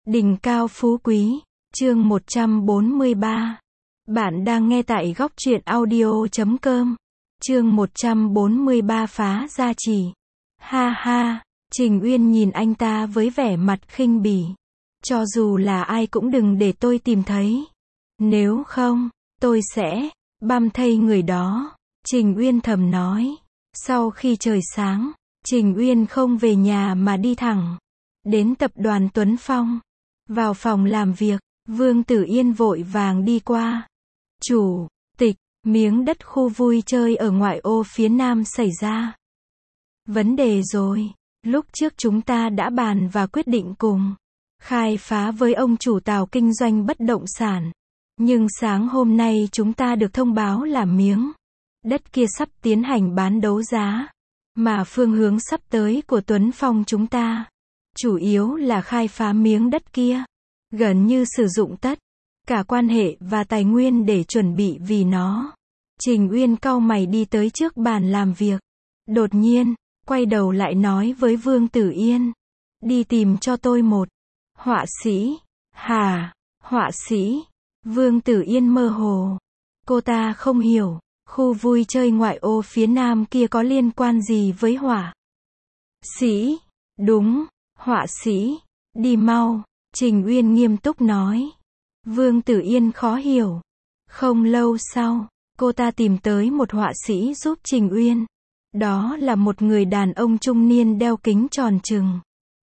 Đỉnh cao phú quý, chương 143. Bạn đang nghe tại góc truyện audio.com. Chương 143 phá gia trì. Ha ha, Trình Uyên nhìn anh ta với vẻ mặt khinh bỉ. Cho dù là ai cũng đừng để tôi tìm thấy. Nếu không, tôi sẽ băm thây người đó. Trình Uyên thầm nói. Sau khi trời sáng, Trình Uyên không về nhà mà đi thẳng đến tập đoàn Tuấn Phong. Vào phòng làm việc, Vương Tử Yên vội vàng đi qua. Chủ tịch, miếng đất khu vui chơi ở ngoại ô phía nam xảy ra vấn đề rồi. Lúc trước chúng ta đã bàn và quyết định cùng khai phá với ông chủ Tào kinh doanh bất động sản. Nhưng sáng hôm nay chúng ta được thông báo là miếng đất kia sắp tiến hành bán đấu giá. Mà phương hướng sắp tới của Tuấn Phong chúng ta chủ yếu là khai phá miếng đất kia. Gần như sử dụng tất cả quan hệ và tài nguyên để chuẩn bị vì nó. Trình Uyên cau mày đi tới trước bàn làm việc. Đột nhiên, quay đầu lại nói với Vương Tử Yên. Đi tìm cho tôi một họa sĩ. Hả? Họa sĩ? Vương Tử Yên mơ hồ. Cô ta không hiểu, khu vui chơi ngoại ô phía nam kia có liên quan gì với họa sĩ? Đúng, họa sĩ. Đi mau. Trình Uyên nghiêm túc nói. Vương Tử Yên khó hiểu. Không lâu sau, cô ta tìm tới một họa sĩ giúp Trình Uyên. Đó là một người đàn ông trung niên đeo kính tròn trừng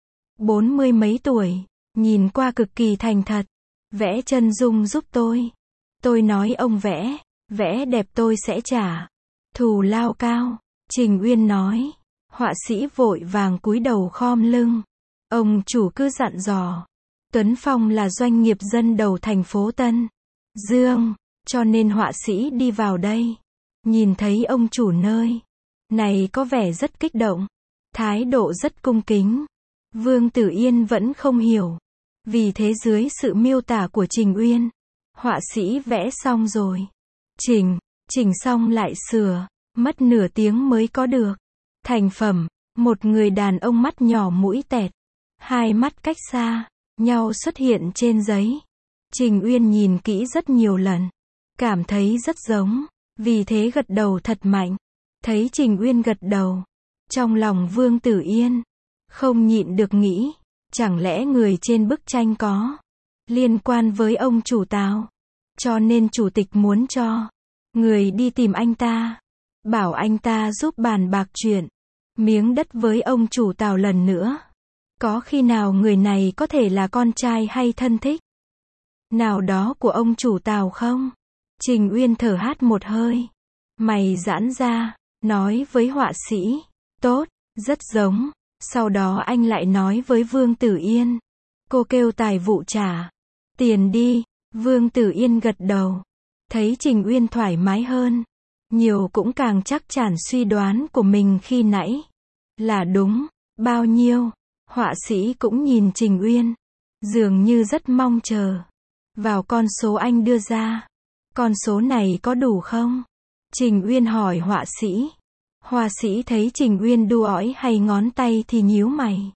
40 mấy tuổi, nhìn qua cực kỳ thành thật. Vẽ chân dung giúp tôi. Tôi nói ông vẽ đẹp tôi sẽ trả thù lao cao. Trình Uyên nói. Họa sĩ vội vàng cúi đầu khom lưng. Ông chủ cứ dặn dò. Tuấn Phong là doanh nghiệp dân đầu thành phố Tân Dương, cho nên họa sĩ đi vào đây. Nhìn thấy ông chủ nơi này có vẻ rất kích động, thái độ rất cung kính. Vương Tử Yên vẫn không hiểu. Vì thế dưới sự miêu tả của Trình Uyên, họa sĩ vẽ xong rồi. Chỉnh xong lại sửa, mất nửa tiếng mới có được thành phẩm. Một người đàn ông mắt nhỏ mũi tẹt, hai mắt cách xa nhau xuất hiện trên giấy. Trình Uyên nhìn kỹ rất nhiều lần, cảm thấy rất giống, vì thế gật đầu thật mạnh. Thấy Trình Uyên gật đầu, trong lòng Vương Tử Yên không nhịn được nghĩ, chẳng lẽ người trên bức tranh có liên quan với ông chủ Tào, cho nên chủ tịch muốn cho người đi tìm anh ta, bảo anh ta giúp bàn bạc chuyện miếng đất với ông chủ Tào lần nữa. Có khi nào người này có thể là con trai hay thân thích nào đó của ông chủ Tào không? Trình Uyên thở hắt một hơi, mày giãn ra, nói với họa sĩ. Tốt, rất giống. Sau đó anh lại nói với Vương Tử Yên. Cô kêu tài vụ trả tiền đi. Vương Tử Yên gật đầu. Thấy Trình Uyên thoải mái hơn nhiều, cũng càng chắc chắn suy đoán của mình khi nãy là đúng. Bao nhiêu? Họa sĩ cũng nhìn Trình Uyên, dường như rất mong chờ vào con số anh đưa ra. Con số này có đủ không? Trình Uyên hỏi họa sĩ. Họa sĩ thấy Trình Uyên đu ói hay ngón tay thì nhíu mày,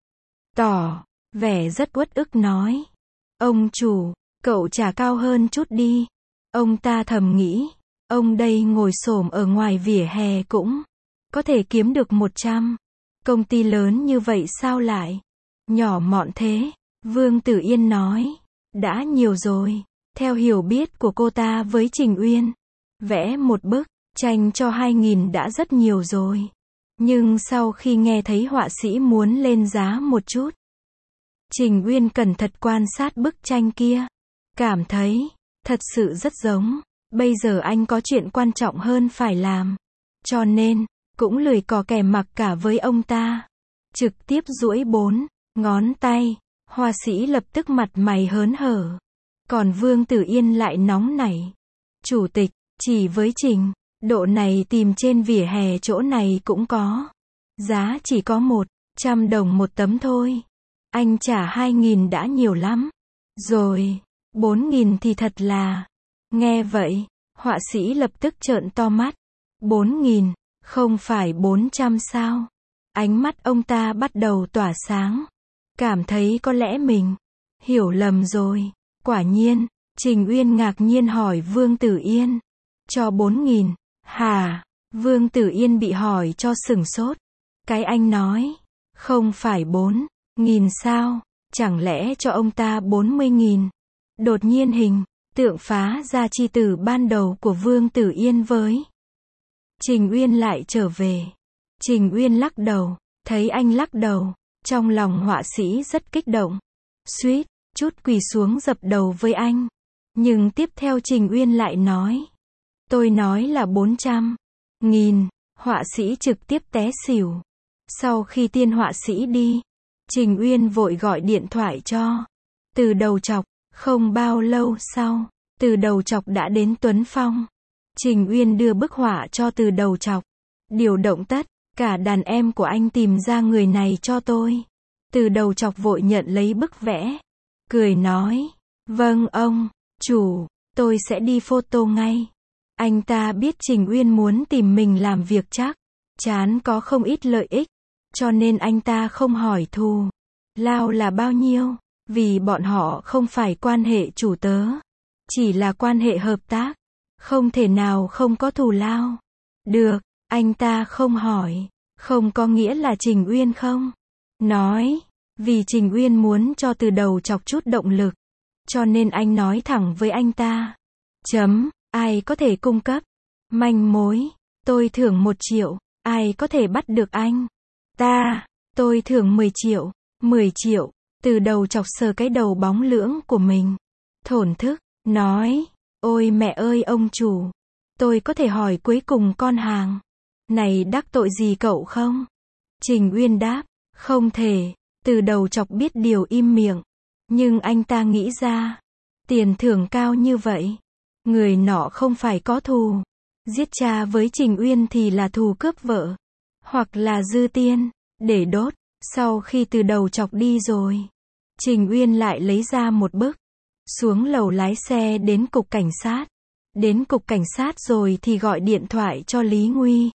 tỏ vẻ rất uất ức nói. Ông chủ, cậu trả cao hơn chút đi. Ông ta thầm nghĩ, ông đây ngồi xổm ở ngoài vỉa hè cũng có thể kiếm được 100. Công ty lớn như vậy sao lại nhỏ mọn thế? Vương Tử Yên nói. Đã nhiều rồi. Theo hiểu biết của cô ta với Trình Uyên, vẽ một bức tranh cho 2.000 đã rất nhiều rồi. Nhưng sau khi nghe thấy họa sĩ muốn lên giá một chút, Trình Uyên cẩn thận quan sát bức tranh kia, cảm thấy thật sự rất giống. Bây giờ anh có chuyện quan trọng hơn phải làm, cho nên cũng lười cò kè mặc cả với ông ta. Trực tiếp duỗi 4 ngón tay. Họa sĩ lập tức mặt mày hớn hở. Còn Vương Tử Yên lại nóng nảy. Chủ tịch, chỉ với trình độ này tìm trên vỉa hè chỗ này cũng có. Giá chỉ có 100 đồng một tấm thôi. Anh trả 2.000 đã nhiều lắm rồi. 4.000 thì thật là. Nghe vậy, họa sĩ lập tức trợn to mắt. 4.000, không phải 400 sao? Ánh mắt ông ta bắt đầu tỏa sáng. Cảm thấy có lẽ mình Hiểu lầm rồi. Quả nhiên, Trình Uyên ngạc nhiên hỏi Vương Tử Yên. Cho 4.000, hả? Vương Tử Yên bị hỏi cho sửng sốt. Cái anh nói, không phải 4.000 sao? Chẳng lẽ cho ông ta 40.000? Đột nhiên hình tượng phá ra chi tử ban đầu của Vương Tử Yên với Trình Uyên lại trở về. Trình Uyên lắc đầu, thấy anh lắc đầu, trong lòng họa sĩ rất kích động. Suýt chút quỳ xuống dập đầu với anh. Nhưng tiếp theo Trình Uyên lại nói, tôi nói là 400.000, họa sĩ trực tiếp té xỉu. Sau khi tiên họa sĩ đi, Trình Uyên vội gọi điện thoại cho Từ Đầu Chọc. Không bao lâu sau, Từ Đầu Chọc đã đến Tuấn Phong. Trình Uyên đưa bức họa cho Từ Đầu Chọc. Điều động tất cả đàn em của anh tìm ra người này cho tôi. Từ Đầu Chọc vội nhận lấy bức vẽ. Cười nói, vâng ông chủ, tôi sẽ đi photo ngay. Anh ta biết Trình Uyên muốn tìm mình làm việc chắc chắn có không ít lợi ích, cho nên anh ta không hỏi thù lao là bao nhiêu, vì bọn họ không phải quan hệ chủ tớ, chỉ là quan hệ hợp tác, không thể nào không có thù lao. Được, anh ta không hỏi, không có nghĩa là Trình Uyên không nói, vì Trình Uyên muốn cho Từ Đầu Chọc chút động lực, cho nên anh nói thẳng với anh ta. Ai có thể cung cấp manh mối, tôi thưởng 1 triệu, ai có thể bắt được anh ta, tôi thưởng 10 triệu. 10 triệu, Từ Đầu Chọc sờ cái đầu bóng lưỡng của mình, thổn thức, nói, ôi mẹ ơi ông chủ, tôi có thể hỏi cuối cùng con hàng này đắc tội gì cậu không? Trình Uyên đáp, không thể. Từ Đầu Chọc biết điều im miệng, nhưng anh ta nghĩ ra, tiền thưởng cao như vậy, người nọ không phải có thù giết cha với Trình Uyên thì là thù cướp vợ, hoặc là dư tiền để đốt. Sau khi Từ Đầu Chọc đi rồi, Trình Uyên lại lấy ra một bức, xuống lầu lái xe đến cục cảnh sát. Đến cục cảnh sát rồi thì gọi điện thoại cho Lý Nguy.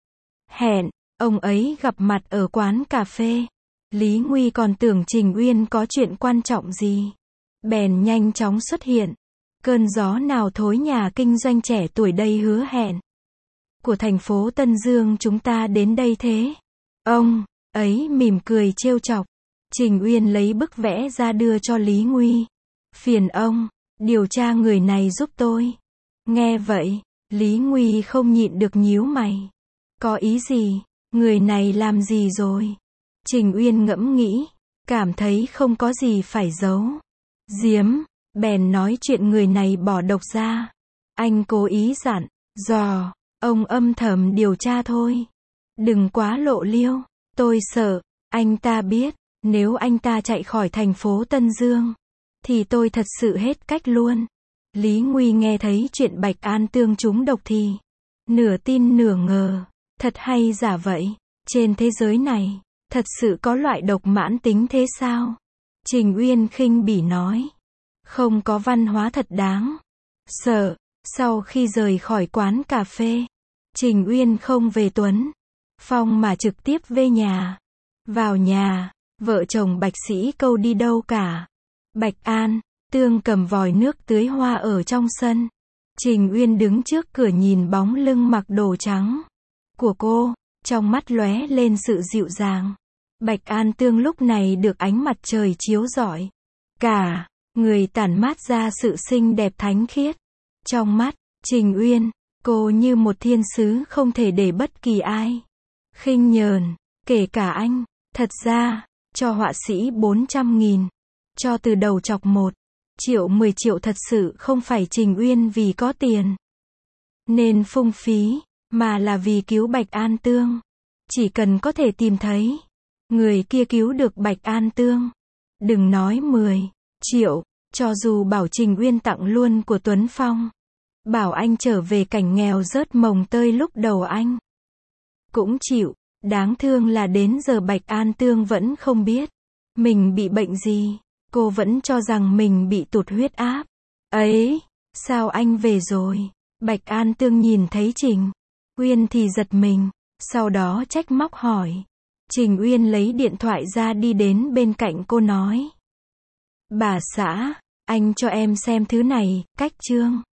Hẹn ông ấy gặp mặt ở quán cà phê. Lý Nguy còn tưởng Trình Uyên có chuyện quan trọng gì, bèn nhanh chóng xuất hiện. Cơn gió nào thối nhà kinh doanh trẻ tuổi đây hứa hẹn của thành phố Tân Dương chúng ta đến đây thế? Ông ấy mỉm cười trêu chọc. Trình Uyên lấy bức vẽ ra đưa cho Lý Nguy. Phiền ông điều tra người này giúp tôi. Nghe vậy, Lý Nguy không nhịn được nhíu mày. Có ý gì? Người này làm gì rồi? Trình Uyên ngẫm nghĩ, cảm thấy không có gì phải giấu giếm, bèn nói chuyện người này bỏ độc ra. Anh cố ý dặn dò ông âm thầm điều tra thôi, đừng quá lộ liêu. Tôi sợ anh ta biết, nếu anh ta chạy khỏi thành phố Tân Dương thì tôi thật sự hết cách luôn. Lý Nguy nghe thấy chuyện Bạch An Tương trúng độc thì nửa tin nửa ngờ. Thật hay giả vậy? Trên thế giới này thật sự có loại độc mãn tính thế sao? Trình Uyên khinh bỉ nói. Không có văn hóa thật đáng sợ. Sau khi rời khỏi quán cà phê, Trình Uyên không về Tuấn Phong mà trực tiếp về nhà. Vào nhà, vợ chồng Bạch Sĩ Câu đi đâu cả. Bạch An Tương cầm vòi nước tưới hoa ở trong sân. Trình Uyên đứng trước cửa nhìn bóng lưng mặc đồ trắng của cô, trong mắt lóe lên sự dịu dàng. Bạch An Tương lúc này được ánh mặt trời chiếu rọi, cả người tản mát ra sự xinh đẹp thánh khiết. Trong mắt Trình Uyên, cô như một thiên sứ không thể để bất kỳ ai khinh nhờn, kể cả anh. Thật ra, cho họa sĩ 400.000, cho Từ Đầu Chọc 1 triệu 10 triệu thật sự không phải Trình Uyên vì có tiền nên phung phí, mà là vì cứu Bạch An Tương. Chỉ cần có thể tìm thấy người kia cứu được Bạch An Tương, đừng nói 10 triệu, cho dù bảo Trình Uyên tặng luôn của Tuấn Phong, bảo anh trở về cảnh nghèo rớt mồng tơi lúc đầu anh cũng chịu. Đáng thương là đến giờ Bạch An Tương vẫn không biết mình bị bệnh gì. Cô vẫn cho rằng mình bị tụt huyết áp. Ấy, sao anh về rồi? Bạch An Tương nhìn thấy Trình Uyên thì giật mình, sau đó trách móc hỏi. Trình Uyên lấy điện thoại ra đi đến bên cạnh cô nói. Bà xã, anh cho em xem thứ này, cách chương.